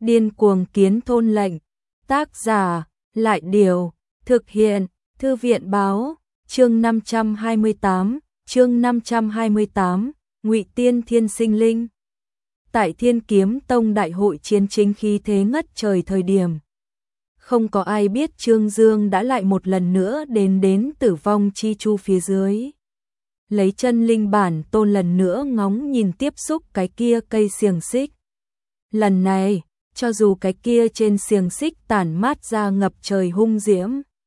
Điên cuồng kiến thôn lệnh. Tác giả, Lại Điều, thực hiện, Thư viện báo, chương 528, Ngụy Tiên Thiên Sinh Linh. Tại Thiên Kiếm Tông đại hội chiến chính khí thế ngất trời thời điểm. Không có ai biết Trương Dương đã lại một lần nữa đến Tử Vong Chi Chu phía dưới. Lấy chân linh bản tôn lần nữa ngóng nhìn tiếp xúc cái kia cây xiềng xích. Lần này, cho dù cái kia trên xiềng xích tản mát ra ngập trời hung diễm,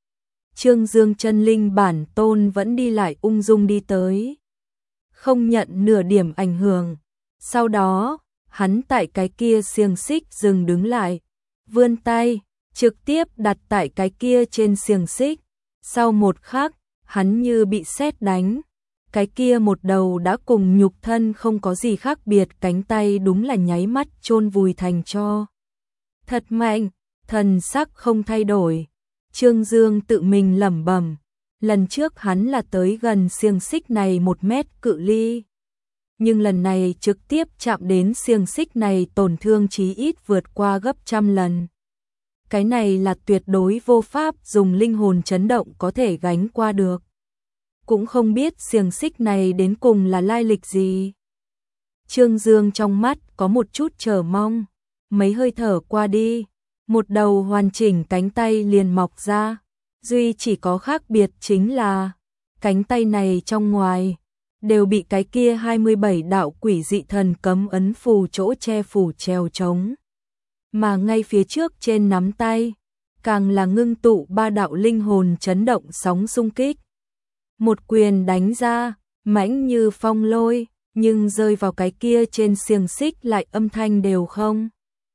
Trương Dương chân linh bản tôn vẫn đi lại ung dung đi tới, không nhận nửa điểm ảnh hưởng. Sau đó, hắn tại cái kia xiềng xích dừng đứng lại, vươn tay, trực tiếp đặt tại cái kia trên xiềng xích. Sau một khắc, hắn như bị sét đánh, cái kia một đầu đã cùng nhục thân không có gì khác biệt cánh tay đúng là nháy mắt chôn vùi thành tro. Thật mạnh, thần sắc không thay đổi. Trương Dương tự mình lẩm bẩm, lần trước hắn là tới gần xiềng xích này 1 mét cự ly. Nhưng lần này trực tiếp chạm đến xiềng xích này tổn thương chí ít vượt qua gấp 100 lần. Cái này là tuyệt đối vô pháp dùng linh hồn chấn động có thể gánh qua được. Cũng không biết xiềng xích này đến cùng là lai lịch gì. Trương Dương trong mắt có một chút chờ mong, mấy hơi thở qua đi, một đầu hoàn chỉnh cánh tay liền mọc ra. Duy chỉ có khác biệt chính là, cánh tay này trong ngoài đều bị cái kia 27 đạo quỷ dị thần cấm ấn phù chỗ che phủ treo trống. Mà ngay phía trước trên nắm tay, càng là ngưng tụ 3 đạo linh hồn chấn động sóng xung kích. Một quyền đánh ra, mãnh như phong lôi, nhưng rơi vào cái kia trên xiềng xích lại âm thanh đều không.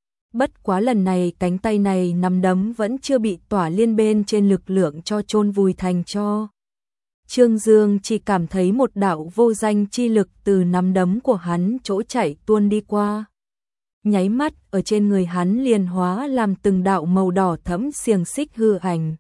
Bất quá lần này cánh tay này nắm đấm vẫn chưa bị tỏa liên bên trên lực lượng cho chôn vùi thành tro. Trương Dương chỉ cảm thấy một đạo vô danh chi lực từ nắm đấm của hắn chỗ chạy tuôn đi qua. Nháy mắt ở trên người hắn liền hóa làm từng đạo màu đỏ thẫm xiềng xích hư ảnh,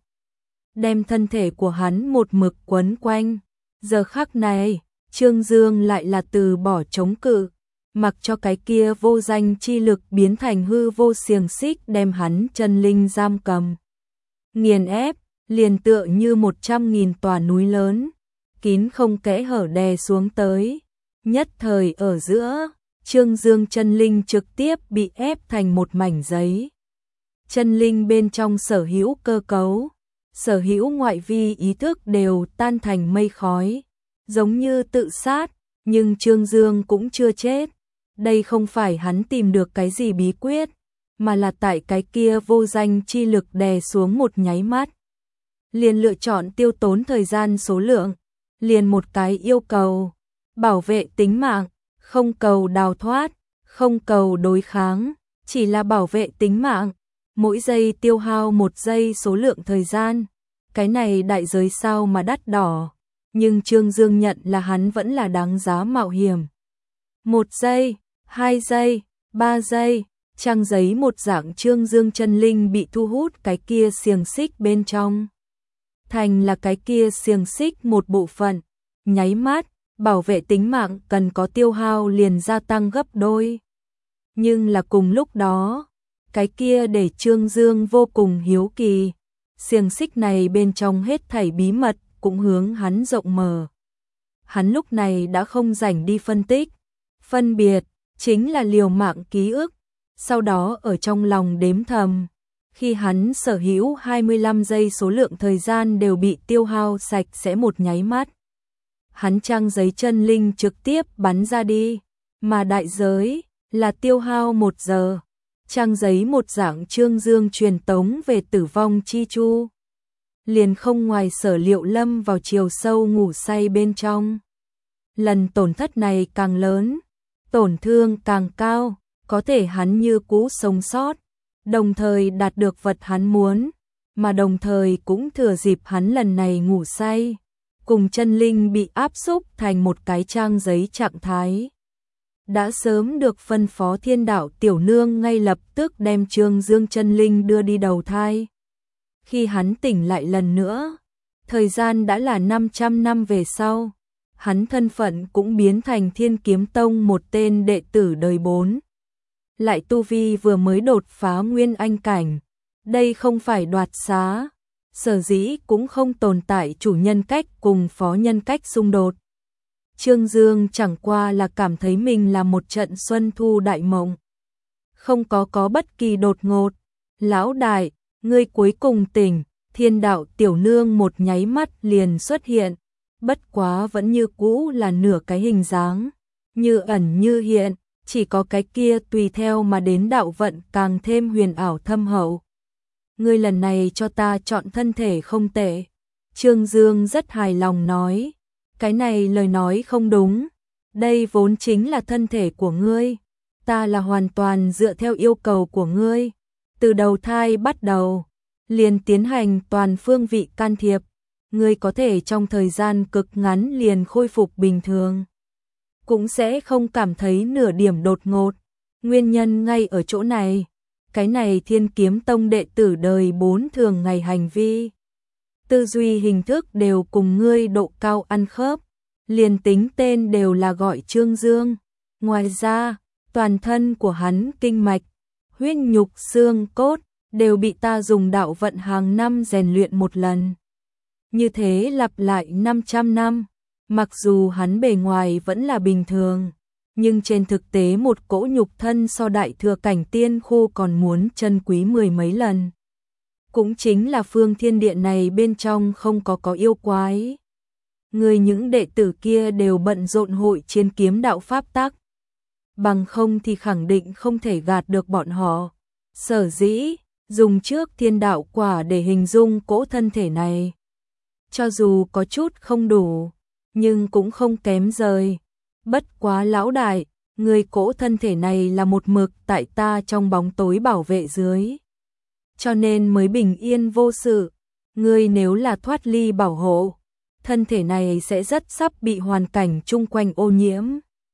đem thân thể của hắn một mực quấn quanh. Giờ khắc này, Trương Dương lại là từ bỏ chống cự, mặc cho cái kia vô danh chi lực biến thành hư vô xiềng xích đem hắn chân linh giam cầm. Nghiền ép, liền tựa như 100.000 tòa núi lớn, kín không kẽ hở đè xuống tới. Nhất thời ở giữa, Trương Dương chân linh trực tiếp bị ép thành một mảnh giấy. Chân linh bên trong sở hữu cơ cấu, sở hữu ngoại vi ý thức đều tan thành mây khói, giống như tự sát, nhưng Trương Dương cũng chưa chết. Đây không phải hắn tìm được cái gì bí quyết, mà là tại cái kia vô danh chi lực đè xuống một nháy mắt. Liền lựa chọn tiêu tốn thời gian số lượng, liền một cái yêu cầu, bảo vệ tính mạng, không cầu đào thoát, không cầu đối kháng, chỉ là bảo vệ tính mạng. Mỗi giây tiêu hao 1 giây số lượng thời gian, cái này đại giới sao mà đắt đỏ, nhưng Trương Dương nhận là hắn vẫn là đáng giá mạo hiểm. 1 giây, 2 giây, 3 giây, trang giấy một dạng Trương Dương chân linh bị thu hút cái kia xiềng xích bên trong. Thành là cái kia xiềng xích một bộ phận, nháy mắt, bảo vệ tính mạng cần có tiêu hao liền gia tăng gấp đôi. Nhưng là cùng lúc đó, cái kia để Trương Dương vô cùng hiếu kỳ, xiềng xích này bên trong hết thảy bí mật cũng hướng hắn rộng mở. Hắn lúc này đã không rảnh đi phân tích, phân biệt, chính là liều mạng ký ức, sau đó ở trong lòng đếm thầm. Khi hắn sở hữu 25 giây số lượng thời gian đều bị tiêu hao sạch sẽ một nháy mắt, hắn trang giấy chân linh trực tiếp bắn ra đi, mà đại giới là tiêu hao 1 giờ. Trang giấy một dạng Trương Dương truyền tống về Tử Vong Chi Chu, liền không ngoài sở liệu lâm vào chiều sâu ngủ say bên trong. Lần tổn thất này càng lớn, tổn thương càng cao, có thể hắn như cũ sống sót, đồng thời đạt được vật hắn muốn, mà đồng thời cũng thừa dịp hắn lần này ngủ say, cùng chân linh bị áp xúc thành một cái trang giấy trạng thái. Đã sớm được phân phó Thiên Đạo tiểu nương ngay lập tức đem Trương Dương chân linh đưa đi đầu thai. Khi hắn tỉnh lại lần nữa, thời gian đã là 500 năm về sau, hắn thân phận cũng biến thành Thiên Kiếm Tông một tên đệ tử đời 4. lại tu vi vừa mới đột phá nguyên anh cảnh. Đây không phải đoạt xá, sở dĩ cũng không tồn tại chủ nhân cách cùng phó nhân cách xung đột. Trương Dương chẳng qua là cảm thấy mình là một trận xuân thu đại mộng. Không có bất kỳ đột ngột. Lão đại, ngươi cuối cùng tỉnh, Thiên đạo tiểu nương một nháy mắt liền xuất hiện. Bất quá vẫn như cũ là nửa cái hình dáng, như ẩn như hiện, chỉ có cái kia tùy theo mà đến đạo vận càng thêm huyền ảo thâm hậu. Ngươi lần này cho ta chọn thân thể không tệ. Trương Dương rất hài lòng nói, cái này lời nói không đúng, đây vốn chính là thân thể của ngươi, ta là hoàn toàn dựa theo yêu cầu của ngươi, từ đầu thai bắt đầu, liền tiến hành toàn phương vị can thiệp, ngươi có thể trong thời gian cực ngắn liền khôi phục bình thường, cũng sẽ không cảm thấy nửa điểm đột ngột, nguyên nhân ngay ở chỗ này. Cái này Thiên Kiếm Tông đệ tử đời 4 thường ngày hành vi, tư duy hình thức đều cùng ngươi độ cao ăn khớp, liền tính tên đều là gọi Trương Dương. Ngoài ra, toàn thân của hắn kinh mạch, huyết nhục xương cốt đều bị ta dùng đạo vận hàng năm rèn luyện một lần. Như thế lặp lại 500 năm, mặc dù hắn bề ngoài vẫn là bình thường, nhưng trên thực tế một cỗ nhục thân so đại thừa cảnh tiên khô còn muốn chân quý mười mấy lần. Cũng chính là phương thiên điện này bên trong không có yêu quái. Người những đệ tử kia đều bận rộn hội chiến kiếm đạo pháp tắc. Bằng không thì khẳng định không thể gạt được bọn họ. Sở dĩ, dùng trước thiên đạo quả để hình dung cỗ thân thể này. Cho dù có chút không đủ, nhưng cũng không kém rời. Bất quá lão đại, người cỗ thân thể này là một mực tại ta trong bóng tối bảo vệ dưới. Cho nên mới bình yên vô sự. Ngươi nếu là thoát ly bảo hộ, thân thể này sẽ rất sắp bị hoàn cảnh chung quanh ô nhiễm.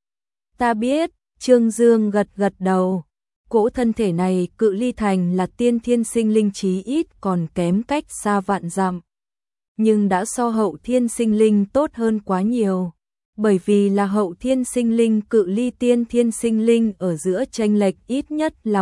Ta biết, Trương Dương gật đầu. Cỗ thân thể này cự ly thành là tiên thiên sinh linh chí ít còn kém cách xa vạn dặm. Nhưng đã so hậu thiên sinh linh tốt hơn quá nhiều. Bởi vì là hậu thiên sinh linh cự ly tiên thiên sinh linh ở giữa chênh lệch ít nhất là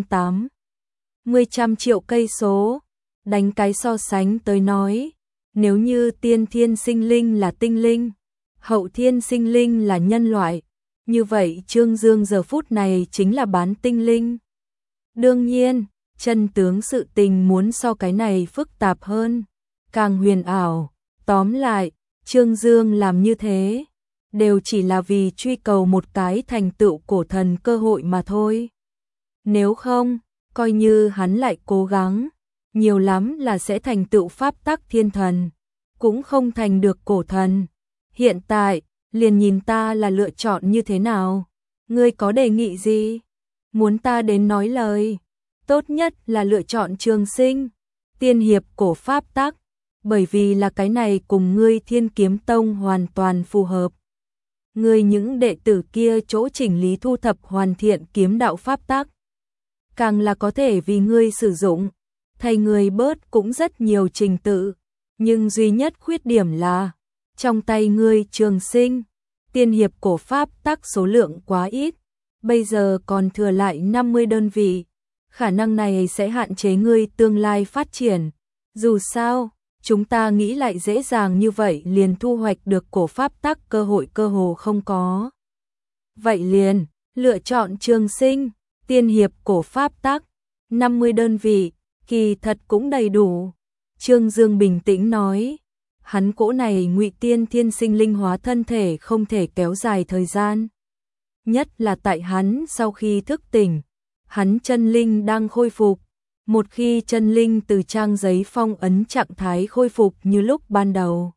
180 triệu cây số. Đánh cái so sánh tới nói, nếu như tiên thiên sinh linh là tinh linh, hậu thiên sinh linh là nhân loại, như vậy Trương Dương giờ phút này chính là bán tinh linh. Đương nhiên, chân tướng sự tình muốn so cái này phức tạp hơn, càng huyền ảo. Tóm lại, Trương Dương làm như thế đều chỉ là vì truy cầu một cái thành tựu cổ thần cơ hội mà thôi. Nếu không, coi như hắn lại cố gắng, nhiều lắm là sẽ thành tựu pháp tắc thiên thần, cũng không thành được cổ thần. Hiện tại, liền nhìn ta là lựa chọn như thế nào. Ngươi có đề nghị gì? Muốn ta đến nói lời? Tốt nhất là lựa chọn Trường Sinh, tiên hiệp cổ pháp tắc, bởi vì là cái này cùng ngươi Thiên Kiếm Tông hoàn toàn phù hợp. Ngươi những đệ tử kia chỗ chỉnh lý thu thập hoàn thiện kiếm đạo pháp tắc, càng là có thể vì ngươi sử dụng, thay ngươi bớt cũng rất nhiều trình tự, nhưng duy nhất khuyết điểm là trong tay ngươi Trường Sinh, tiên hiệp cổ pháp tắc số lượng quá ít, bây giờ còn thừa lại 50 đơn vị, khả năng này sẽ hạn chế ngươi tương lai phát triển. Dù sao, chúng ta nghĩ lại dễ dàng như vậy liền thu hoạch được cổ pháp tắc cơ hội cơ hồ không có. Vậy liền, lựa chọn Trường Sinh, tiên hiệp cổ pháp tắc, 50 đơn vị, kỳ thật cũng đầy đủ. Trương Dương bình tĩnh nói, hắn cỗ này ngụy tiên thiên sinh linh hóa thân thể không thể kéo dài thời gian. Nhất là tại hắn sau khi thức tỉnh, hắn chân linh đang khôi phục. Một khi chân linh từ trang giấy phong ấn trạng thái khôi phục như lúc ban đầu,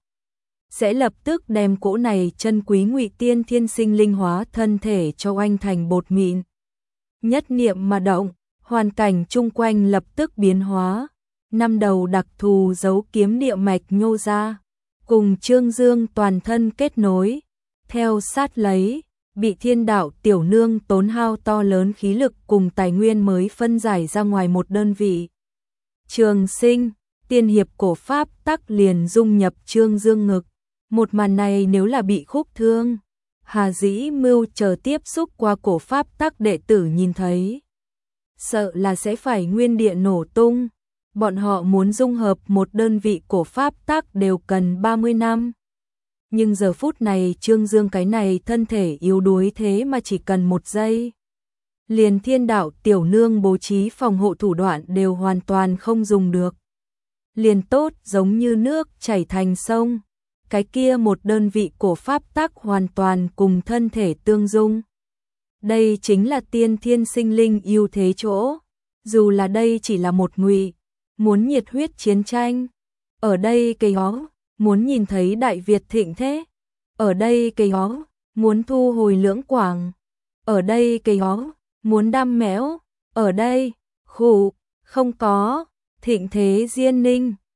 sẽ lập tức đem cỗ này chân quý ngụy tiên thiên sinh linh hóa thân thể cho oanh thành bột mịn. Nhất niệm mà động, hoàn cảnh chung quanh lập tức biến hóa. Năm đầu đặc thù dấu kiếm địa mạch nhô ra, cùng Trương Dương toàn thân kết nối, theo sát lấy, bị thiên đạo tiểu nương tốn hao to lớn khí lực cùng tài nguyên mới phân giải ra ngoài một đơn vị. Trường Sinh, tiên hiệp cổ pháp tắc liền dung nhập Trương Dương ngực. Một màn này nếu là bị khúc thương, Hà Dĩ Mưu chờ tiếp xúc qua cổ pháp tắc đệ tử nhìn thấy. Sợ là sẽ phải nguyên địa nổ tung. Bọn họ muốn dung hợp một đơn vị cổ pháp tắc đều cần 30 năm. Nhưng giờ phút này Trương Dương cái này thân thể yếu đuối thế mà chỉ cần 1 giây. Liền Thiên Đạo tiểu nương bố trí phòng hộ thủ đoạn đều hoàn toàn không dùng được. Liền tốt giống như nước chảy thành sông. Cái kia một đơn vị cổ pháp tắc hoàn toàn cùng thân thể tương dung. Đây chính là tiên thiên sinh linh ưu thế chỗ. Dù là đây chỉ là một ngụy, muốn nhiệt huyết chiến tranh. Ở đây cây hó, muốn nhìn thấy Đại Việt thịnh thế. Ở đây cây hó, muốn thu hồi Lưỡng Quảng. Ở đây cây hó, muốn đam mẽo. Ở đây, khủ, không có, thịnh thế Diên Ninh.